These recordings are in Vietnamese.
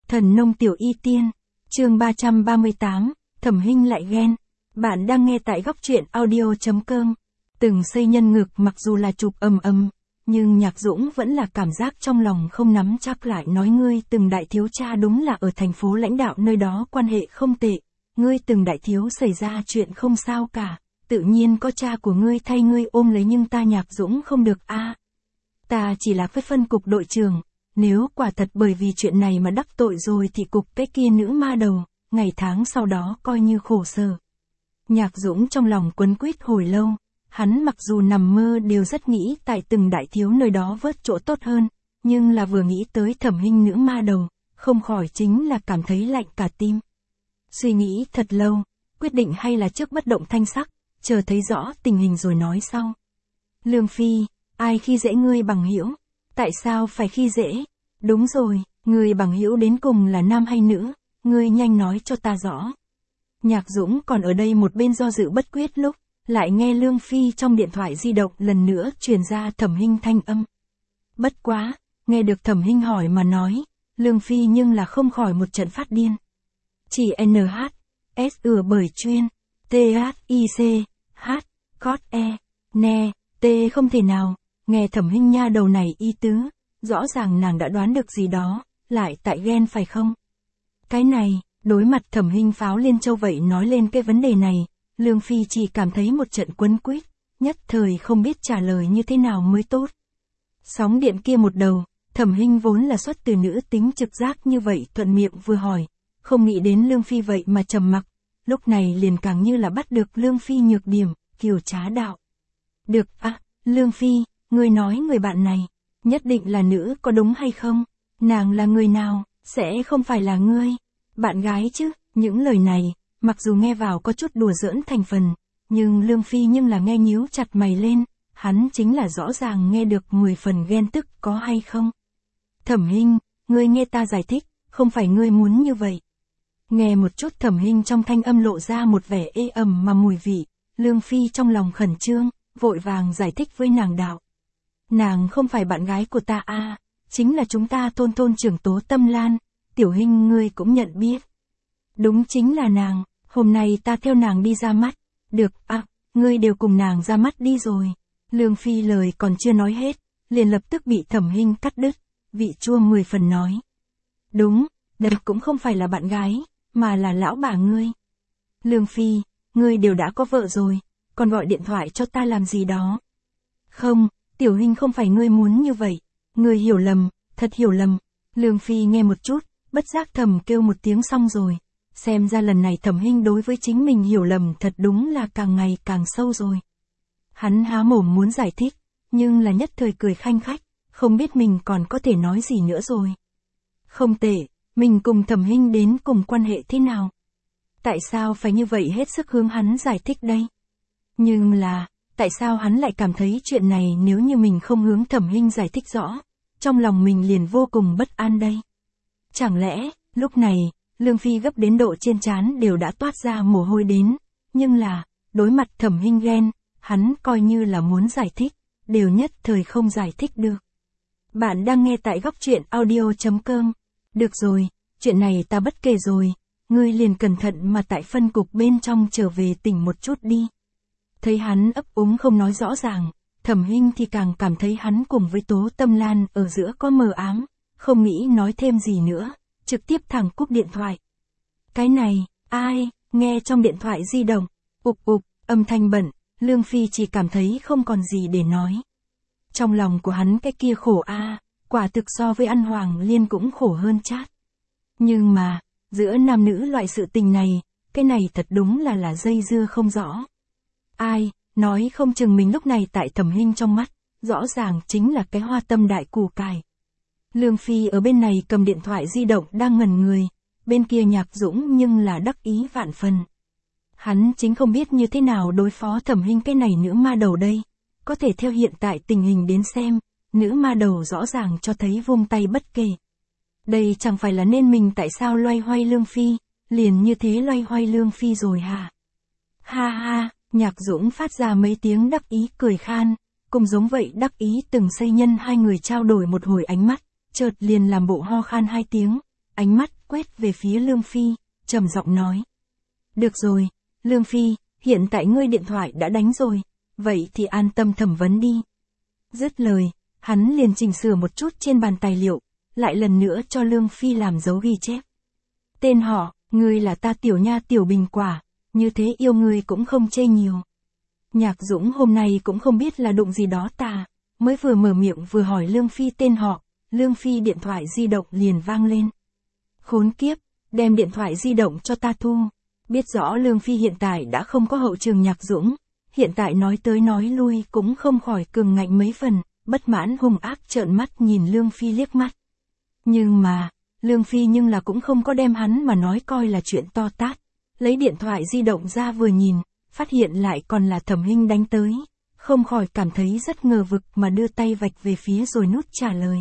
Thần nông tiểu y tiên, chương 338, Thẩm Hinh lại ghen. Bạn đang nghe tại góc truyện audio.com. Từng xây nhân ngực mặc dù là chụp nhưng Nhạc Dũng vẫn là cảm giác trong lòng không nắm chắc, lại nói ngươi từng đại thiếu cha đúng là ở thành phố lãnh đạo nơi đó quan hệ không tệ. Ngươi từng đại thiếu xảy ra chuyện không sao cả, tự nhiên có cha của ngươi thay ngươi ôm lấy, nhưng ta Nhạc Dũng không được a. Ta chỉ là với phân cục đội trưởng, nếu quả thật bởi vì chuyện này mà đắc tội rồi thì cục cái kia nữ ma đầu, ngày tháng sau đó coi như khổ sở. Nhạc Dũng trong lòng quấn quýt hồi lâu, hắn mặc dù nằm mơ đều rất nghĩ tại từng đại thiếu nơi đó vớt chỗ tốt hơn, nhưng là vừa nghĩ tới Thẩm Hinh nữ ma đầu, không khỏi chính là cảm thấy lạnh cả tim. Suy nghĩ thật lâu, quyết định hay là trước bất động thanh sắc, chờ thấy rõ tình hình rồi nói sau. Lương Phi, ai khi dễ ngươi bằng hữu? Tại sao phải khi dễ? Đúng rồi, người bằng hữu đến cùng là nam hay nữ? Ngươi nhanh nói cho ta rõ. Nhạc Dũng còn ở đây một bên do dự bất quyết lúc, lại nghe Lương Phi trong điện thoại di động lần nữa truyền ra Thẩm Hinh thanh âm. Bất quá, nghe được Thẩm Hinh hỏi mà nói, Lương Phi nhưng là không khỏi một trận phát điên. Chỉ NH, S bởi chuyên, THIC, H, cốt E, nè, T không thể nào, nghe Thẩm Hinh nha đầu này y tứ, rõ ràng nàng đã đoán được gì đó, lại tại ghen phải không? Cái này, đối mặt Thẩm Hinh pháo liên châu vậy nói lên cái vấn đề này, Lương Phi chỉ cảm thấy một trận quấn quýt, nhất thời không biết trả lời như thế nào mới tốt. Sóng điện kia một đầu, Thẩm Hinh vốn là xuất từ nữ tính trực giác như vậy thuận miệng vừa hỏi, không nghĩ đến Lương Phi vậy mà trầm mặc, lúc này liền càng như là bắt được Lương Phi nhược điểm, kiều trá đạo. Được à, Lương Phi, ngươi nói người bạn này, nhất định là nữ có đúng hay không? Nàng là người nào, sẽ không phải là ngươi, bạn gái chứ? Những lời này, mặc dù nghe vào có chút đùa giỡn thành phần, nhưng Lương Phi nhưng là nghe nhíu chặt mày lên, hắn chính là rõ ràng nghe được 10 phần ghen tức có hay không? Thẩm Hinh, ngươi nghe ta giải thích, không phải ngươi muốn như vậy. Nghe một chút Thẩm Hinh trong thanh âm lộ ra một vẻ ê ẩm mà mùi vị, Lương Phi trong lòng khẩn trương, vội vàng giải thích với nàng đạo. Nàng không phải bạn gái của ta a, chính là chúng ta thôn trưởng Tố Tâm Lan, Tiểu Hinh ngươi cũng nhận biết. Đúng chính là nàng, hôm nay ta theo nàng đi ra mắt. Được à, ngươi đều cùng nàng ra mắt đi rồi. Lương Phi lời còn chưa nói hết, liền lập tức bị Thẩm Hinh cắt đứt, vị chua 10 phần nói. Đúng, đây cũng không phải là bạn gái, mà là lão bà ngươi. Lương Phi, ngươi đều đã có vợ rồi, còn gọi điện thoại cho ta làm gì đó. Không, Tiểu Hinh không phải ngươi muốn như vậy, ngươi hiểu lầm, thật hiểu lầm. Lương Phi nghe một chút, bất giác thầm kêu một tiếng xong rồi. Xem ra lần này Thẩm Hinh đối với chính mình hiểu lầm thật đúng là càng ngày càng sâu rồi. Hắn há mồm muốn giải thích, nhưng là nhất thời cười khanh khách, không biết mình còn có thể nói gì nữa rồi. Không tệ, mình cùng Thẩm Hinh đến cùng quan hệ thế nào? Tại sao phải như vậy hết sức hướng hắn giải thích đây? Nhưng là, tại sao hắn lại cảm thấy chuyện này nếu như mình không hướng Thẩm Hinh giải thích rõ, trong lòng mình liền vô cùng bất an đây? Chẳng lẽ, lúc này, Lương Phi gấp đến độ trên trán đều đã toát ra mồ hôi đến, nhưng là, đối mặt Thẩm Hinh ghen, hắn coi như là muốn giải thích, đều nhất thời không giải thích được. Bạn đang nghe tại góc truyện audio.com. Được rồi, chuyện này ta bất kể rồi, ngươi liền cẩn thận mà tại phân cục bên trong trở về tỉnh một chút đi. Thấy hắn ấp úng không nói rõ ràng, Thẩm Hinh thì càng cảm thấy hắn cùng với Tố Tâm Lan ở giữa có mờ ám, không nghĩ nói thêm gì nữa, trực tiếp thẳng cúp điện thoại. Cái này, ai, nghe trong điện thoại di động, âm thanh bận, Lương Phi chỉ cảm thấy không còn gì để nói. Trong lòng của hắn cái kia khổ a, quả thực so với ăn Hoàng Liên cũng khổ hơn chát. Nhưng mà, giữa nam nữ loại sự tình này, cái này thật đúng là dây dưa không rõ. Ai, nói không chừng mình lúc này tại Thẩm Hinh trong mắt, rõ ràng chính là cái hoa tâm đại củ cải. Lương Phi ở bên này cầm điện thoại di động đang ngẩn người, bên kia Nhạc Dũng nhưng là đắc ý vạn phần. Hắn chính không biết như thế nào đối phó Thẩm Hinh cái này nữ ma đầu đây, có thể theo hiện tại tình hình đến xem, nữ ma đầu rõ ràng cho thấy vung tay bất kể. Đây chẳng phải là nên mình tại sao loay hoay Lương Phi, liền như thế loay hoay Lương Phi rồi hả? Ha ha, Nhạc Dũng phát ra mấy tiếng đắc ý cười khan, cùng giống vậy đắc ý từng xây nhân hai người trao đổi một hồi ánh mắt, chợt liền làm bộ ho khan hai tiếng, ánh mắt quét về phía Lương Phi, trầm giọng nói. Được rồi, Lương Phi, hiện tại ngươi điện thoại đã đánh rồi, vậy thì an tâm thẩm vấn đi. Dứt lời, hắn liền chỉnh sửa một chút trên bàn tài liệu, lại lần nữa cho Lương Phi làm dấu ghi chép. Tên họ, ngươi là ta Tiểu Nha Tiểu Bình Quả, như thế yêu ngươi cũng không chê nhiều. Nhạc Dũng hôm nay cũng không biết là đụng gì đó ta, mới vừa mở miệng vừa hỏi Lương Phi tên họ, Lương Phi điện thoại di động liền vang lên. Khốn kiếp, đem điện thoại di động cho ta thu. Biết rõ Lương Phi hiện tại đã không có hậu trường Nhạc Dũng, hiện tại nói tới nói lui cũng không khỏi cường ngạnh mấy phần, bất mãn hung ác trợn mắt nhìn Lương Phi liếc mắt. Nhưng mà, Lương Phi nhưng là cũng không có đem hắn mà nói coi là chuyện to tát, lấy điện thoại di động ra vừa nhìn, phát hiện lại còn là Thẩm Hinh đánh tới, không khỏi cảm thấy rất ngờ vực mà đưa tay vạch về phía rồi nút trả lời.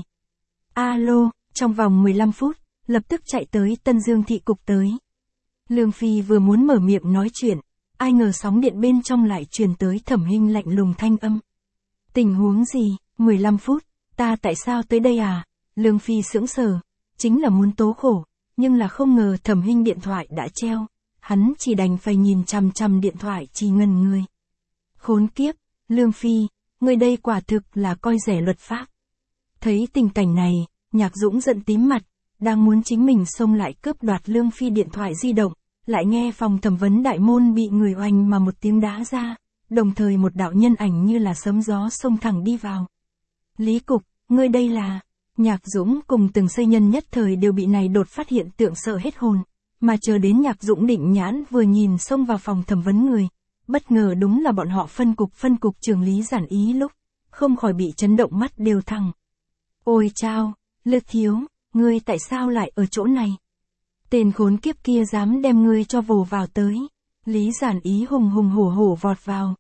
Alo, trong vòng 15 phút, lập tức chạy tới Tân Dương thị cục tới. Lương Phi vừa muốn mở miệng nói chuyện, ai ngờ sóng điện bên trong lại truyền tới Thẩm Hinh lạnh lùng thanh âm. Tình huống gì, 15 phút, ta tại sao tới đây à? Lương Phi sững sờ, chính là muốn tố khổ, nhưng là không ngờ Thẩm Hinh điện thoại đã treo, hắn chỉ đành phải nhìn chằm chằm điện thoại chỉ ngần người. Khốn kiếp, Lương Phi, người đây quả thực là coi rẻ luật pháp. Thấy tình cảnh này, Nhạc Dũng giận tím mặt, đang muốn chính mình xông lại cướp đoạt Lương Phi điện thoại di động, lại nghe phòng thẩm vấn đại môn bị người oanh mà một tiếng đá ra, đồng thời một đạo nhân ảnh như là sấm gió xông thẳng đi vào. Lý Cục, ngươi đây là... Nhạc Dũng cùng Từng Xây Nhân nhất thời đều bị này đột phát hiện tượng sợ hết hồn, mà chờ đến Nhạc Dũng định nhãn vừa nhìn xông vào phòng thẩm vấn người, bất ngờ đúng là bọn họ phân cục trưởng Lý Giản Ý lúc, không khỏi bị chấn động mắt đều thẳng. Ôi chao, Lư thiếu, ngươi tại sao lại ở chỗ này? Tên khốn kiếp kia dám đem ngươi cho vồ vào tới. Lý Giản Ý hùng hổ vọt vào,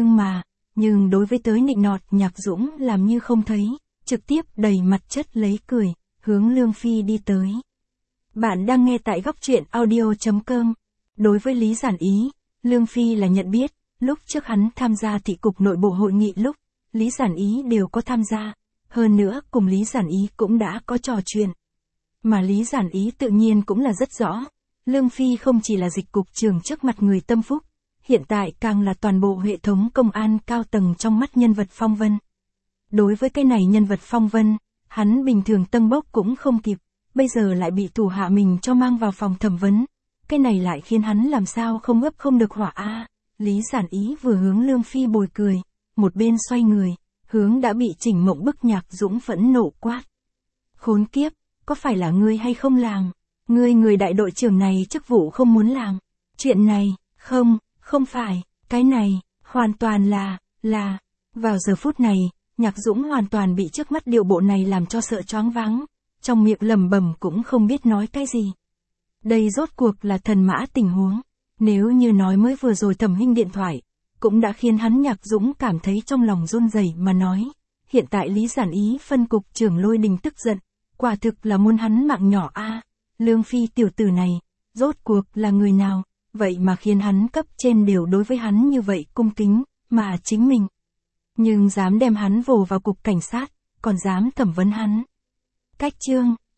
nhưng đối với tới nịnh nọt Nhạc Dũng làm như không thấy, trực tiếp đầy mặt chất lấy cười, hướng Lương Phi đi tới. Bạn đang nghe tại góc truyện audio.com. Đối với Lý Giản Ý, Lương Phi là nhận biết, lúc trước hắn tham gia thị cục nội bộ hội nghị lúc, Lý Giản Ý đều có tham gia, hơn nữa cùng Lý Giản Ý cũng đã có trò chuyện. Mà Lý Giản Ý tự nhiên cũng là rất rõ, Lương Phi không chỉ là dịch cục trưởng trước mặt người tâm phúc, hiện tại càng là toàn bộ hệ thống công an cao tầng trong mắt nhân vật phong vân. Đối với cái này nhân vật phong vân, hắn bình thường tâng bốc cũng không kịp, bây giờ lại bị thủ hạ mình cho mang vào phòng thẩm vấn, cái này lại khiến hắn làm sao không ấp không được hỏa a. Lý Giản Ý vừa hướng Lương Phi bồi cười, một bên xoay người, hướng đã bị chỉnh mộng bức Nhạc Dũng phẫn nộ quát. Khốn kiếp, có phải là ngươi hay không làm? Ngươi người đại đội trưởng này chức vụ không muốn làm. Chuyện này, không phải, cái này, hoàn toàn là... Vào giờ phút này, Nhạc Dũng hoàn toàn bị trước mắt điệu bộ này làm cho sợ choáng váng, trong miệng lẩm bẩm cũng không biết nói cái gì. Đây rốt cuộc là thần mã tình huống, nếu như nói mới vừa rồi Thẩm Hinh điện thoại, cũng đã khiến hắn Nhạc Dũng cảm thấy trong lòng run rẩy mà nói, hiện tại Lý Giản Ý phân cục trưởng Lôi Đình tức giận, quả thực là muốn hắn mạng nhỏ a. Lương Phi tiểu tử này, rốt cuộc là người nào, vậy mà khiến hắn cấp trên đều đối với hắn như vậy cung kính, mà chính mình. Nhưng dám đem hắn vồ vào cục cảnh sát, còn dám thẩm vấn hắn. Cách chương